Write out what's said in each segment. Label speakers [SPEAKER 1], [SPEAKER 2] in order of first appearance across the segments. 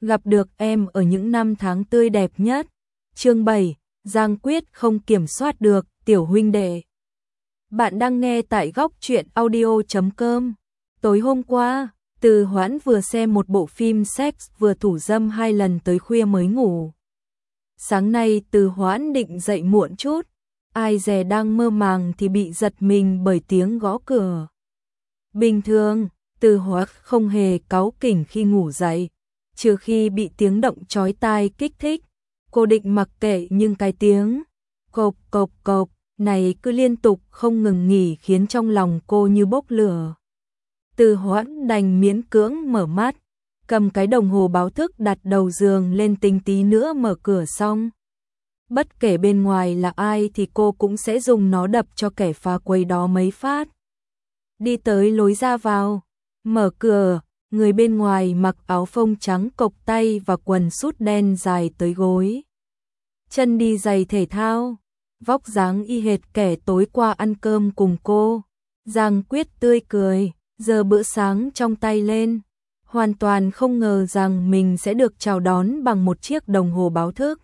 [SPEAKER 1] gặp được em ở những năm tháng tươi đẹp nhất. Chương 7, Giang Quyết không kiểm soát được, tiểu huynh đệ. Bạn đang nghe tại góc truyện audio.com. Tối hôm qua, Từ Hoãn vừa xem một bộ phim sex vừa thủ dâm 2 lần tới khuya mới ngủ. Sáng nay Từ Hoãn định dậy muộn chút, ai dè đang mơ màng thì bị giật mình bởi tiếng gõ cửa. Bình thường, Từ Hoãn không hề cáu kỉnh khi ngủ dậy, trừ khi bị tiếng động chói tai kích thích. Cô định mặc kệ nhưng cái tiếng cộp cộp cộp này cứ liên tục không ngừng nghỉ khiến trong lòng cô như bốc lửa. Từ Hoãn đành miễn cưỡng mở mắt, cầm cái đồng hồ báo thức đặt đầu giường lên tính tí nữa mở cửa xong. Bất kể bên ngoài là ai thì cô cũng sẽ dùng nó đập cho kẻ phá quấy đó mấy phát. Đi tới lối ra vào, mở cửa, người bên ngoài mặc áo phông trắng cộc tay và quần sút đen dài tới gối. Chân đi giày thể thao, vóc dáng y hệt kẻ tối qua ăn cơm cùng cô. Giang Quyết tươi cười, giơ bữa sáng trong tay lên, hoàn toàn không ngờ rằng mình sẽ được chào đón bằng một chiếc đồng hồ báo thức.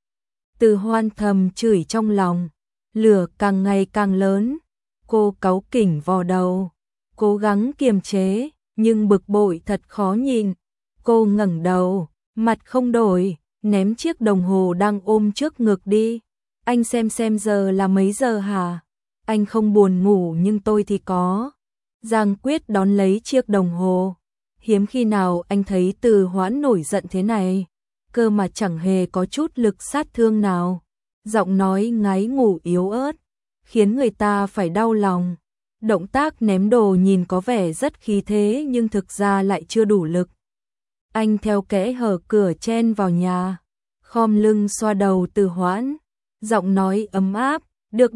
[SPEAKER 1] Từ Hoan thầm chửi trong lòng, lửa càng ngày càng lớn, cô cáu kỉnh vò đầu, cố gắng kiềm chế, nhưng bực bội thật khó nhìn. Cô ngẩng đầu, mặt không đổi, ném chiếc đồng hồ đang ôm trước ngực đi. Anh xem giờ là mấy giờ hả? Anh không buồn ngủ nhưng tôi thì có. Giang Quyết đón lấy chiếc đồng hồ. Hiếm khi nào anh thấy Từ Hoãn nổi giận thế này, cơ mà chẳng hề có chút lực sát thương nào. Giọng nói ngái ngủ yếu ớt, khiến người ta phải đau lòng. Động tác ném đồ nhìn có vẻ rất khí thế nhưng thực ra lại chưa đủ lực. Anh theo kẽ hở cửa chen vào nhà, khom lưng xoa đầu Từ Hoãn, giọng nói ấm áp, được,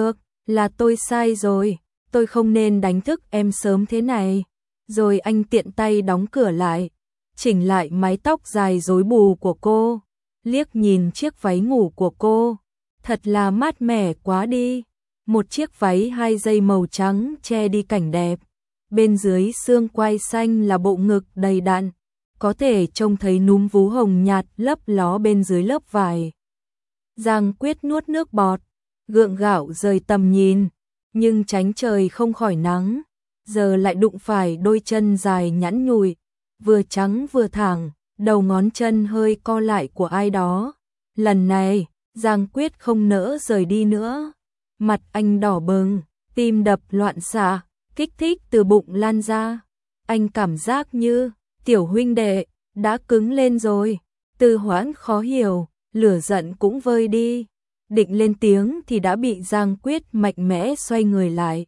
[SPEAKER 1] là tôi sai rồi, tôi không nên đánh thức em sớm thế này. Rồi anh tiện tay đóng cửa lại, chỉnh lại mái tóc dài rối bù của cô, liếc nhìn chiếc váy ngủ của cô, thật là mát mẻ quá đi. Một chiếc váy 2 dây màu trắng che đi cảnh đẹp, bên dưới xương quai xanh là bộ ngực đầy đặn, có thể trông thấy núm vú hồng nhạt lấp ló bên dưới lớp vải. Giang Quyết nuốt nước bọt, gượng gạo rời tầm nhìn, nhưng tránh trời không khỏi nắng, giờ lại đụng phải đôi chân dài nhẵn nhụi, vừa trắng vừa thẳng, đầu ngón chân hơi co lại của ai đó. Lần này, Giang Quyết không nỡ rời đi nữa. Mặt anh đỏ bừng, tim đập loạn xạ, kích thích từ bụng lan ra. Anh cảm giác như tiểu huynh đệ đã cứng lên rồi. Từ Hoãn khó hiểu, lửa giận cũng vơi đi, định lên tiếng thì đã bị Giang Quyết mạnh mẽ xoay người lại.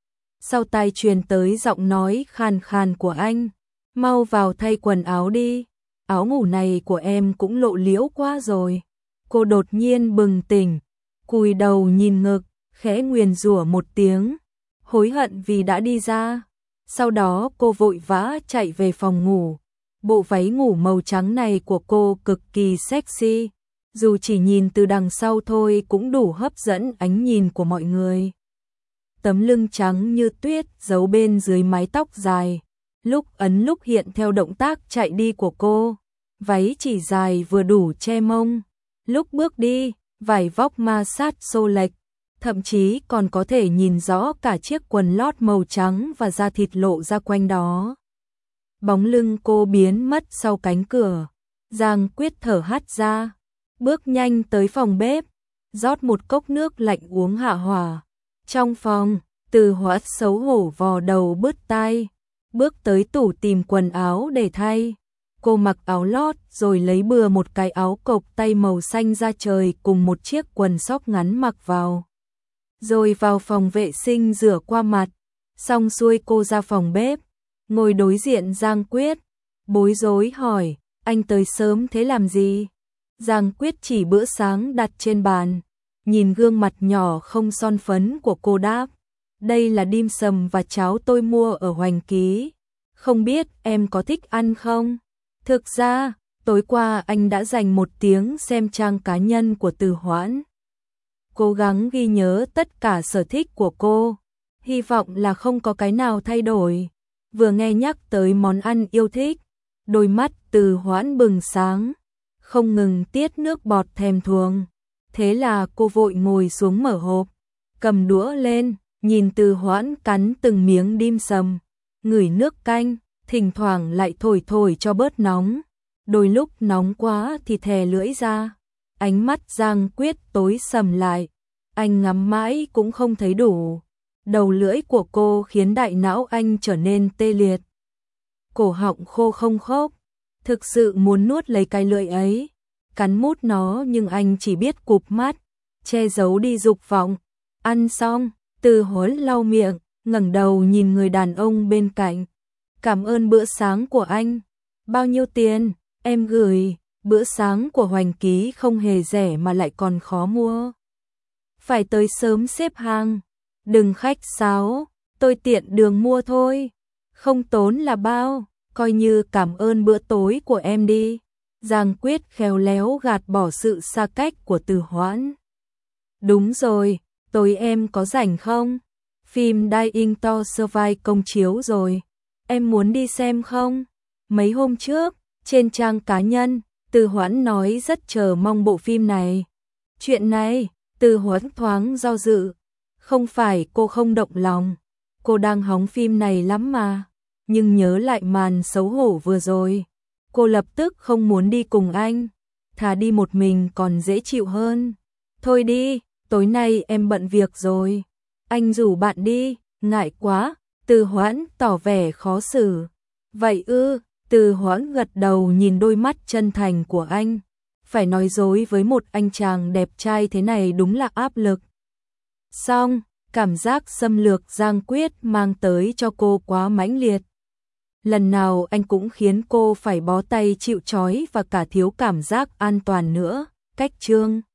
[SPEAKER 1] Sau tai truyền tới giọng nói khàn khàn của anh, mau vào thay quần áo đi, áo ngủ này của em cũng lộ liễu quá rồi. Cô đột nhiên bừng tỉnh, cúi đầu nhìn ngực, khẽ nguyền rủa một tiếng, hối hận vì đã đi ra. Sau đó cô vội vã chạy về phòng ngủ. Bộ váy ngủ màu trắng này của cô cực kỳ sexy, dù chỉ nhìn từ đằng sau thôi cũng đủ hấp dẫn ánh nhìn của mọi người. Tấm lưng trắng như tuyết giấu bên dưới mái tóc dài, lúc ấn lúc hiện theo động tác chạy đi của cô. Váy chỉ dài vừa đủ che mông, lúc bước đi, vải vóc ma sát xô lệch, thậm chí còn có thể nhìn rõ cả chiếc quần lót màu trắng và da thịt lộ ra quanh đó. Bóng lưng cô biến mất sau cánh cửa. Giang Quyết thở hắt ra, bước nhanh tới phòng bếp, rót một cốc nước lạnh uống hạ hỏa. Trong phòng, Từ Hoãn xấu hổ vò đầu bứt tai, bước tới tủ tìm quần áo để thay. Cô mặc áo lót rồi lấy bừa một cái áo cộc tay màu xanh da trời cùng một chiếc quần sóc ngắn mặc vào. Rồi vào phòng vệ sinh rửa qua mặt, xong xuôi cô ra phòng bếp, ngồi đối diện Giang Quyết, bối rối hỏi, anh tới sớm thế làm gì? Giang Quyết chỉ bữa sáng đặt trên bàn, nhìn gương mặt nhỏ không son phấn của cô đáp, đây là dim sầm và cháo tôi mua ở Hoành Ký, không biết em có thích ăn không? Thực ra, tối qua anh đã dành 1 tiếng xem trang cá nhân của Từ Hoãn, cố gắng ghi nhớ tất cả sở thích của cô, hy vọng là không có cái nào thay đổi. Vừa nghe nhắc tới món ăn yêu thích, Đôi mắt Từ Hoãn bừng sáng, không ngừng tiết nước bọt thèm thuồng. Thế là cô vội ngồi xuống mở hộp, cầm đũa lên, nhìn Từ Hoãn cắn từng miếng dim sầm, ngửi nước canh, thỉnh thoảng lại thổi thổi cho bớt nóng. Đôi lúc nóng quá thì thè lưỡi ra. Ánh mắt Giang Quyết tối sầm lại, anh ngắm mãi cũng không thấy đủ. Đầu lưỡi của cô khiến đại não anh trở nên tê liệt. Cổ họng khô không khốc, thực sự muốn nuốt lấy cái lưỡi ấy, cắn mút nó, nhưng anh chỉ biết cụp mắt, che giấu đi dục vọng. Ăn xong, Từ Hoãn lau miệng, ngẩng đầu nhìn người đàn ông bên cạnh. Cảm ơn bữa sáng của anh. Bao nhiêu tiền? Em gửi. Bữa sáng của Hoành Ký không hề rẻ mà lại còn khó mua. Phải tới sớm xếp hàng. Đừng khách sáo, tôi tiện đường mua thôi. Không tốn là bao, coi như cảm ơn bữa tối của em đi. Giang Quyết khéo léo gạt bỏ sự xa cách của Từ Hoãn. Đúng rồi, tối em có rảnh không? Phim Dying to Survive công chiếu rồi. Em muốn đi xem không? Mấy hôm trước, trên trang cá nhân, Từ Hoãn nói rất chờ mong bộ phim này. Chuyện này, Từ Hoãn thoáng do dự. Không phải cô không động lòng, cô đang hóng phim này lắm mà. Nhưng nhớ lại màn xấu hổ vừa rồi, cô lập tức không muốn đi cùng anh. Thà đi một mình còn dễ chịu hơn. Thôi đi, tối nay em bận việc rồi. Anh rủ bạn đi, ngại quá. Từ Hoãn tỏ vẻ khó xử. Vậy ư? Từ Hoãn gật đầu nhìn đôi mắt chân thành của anh. Phải nói dối với một anh chàng đẹp trai thế này đúng là áp lực. Xong, cảm giác xâm lược Giang Quyết mang tới cho cô quá mãnh liệt. Lần nào anh cũng khiến cô phải bó tay chịu trói và cả thiếu cảm giác an toàn nữa. Cách chương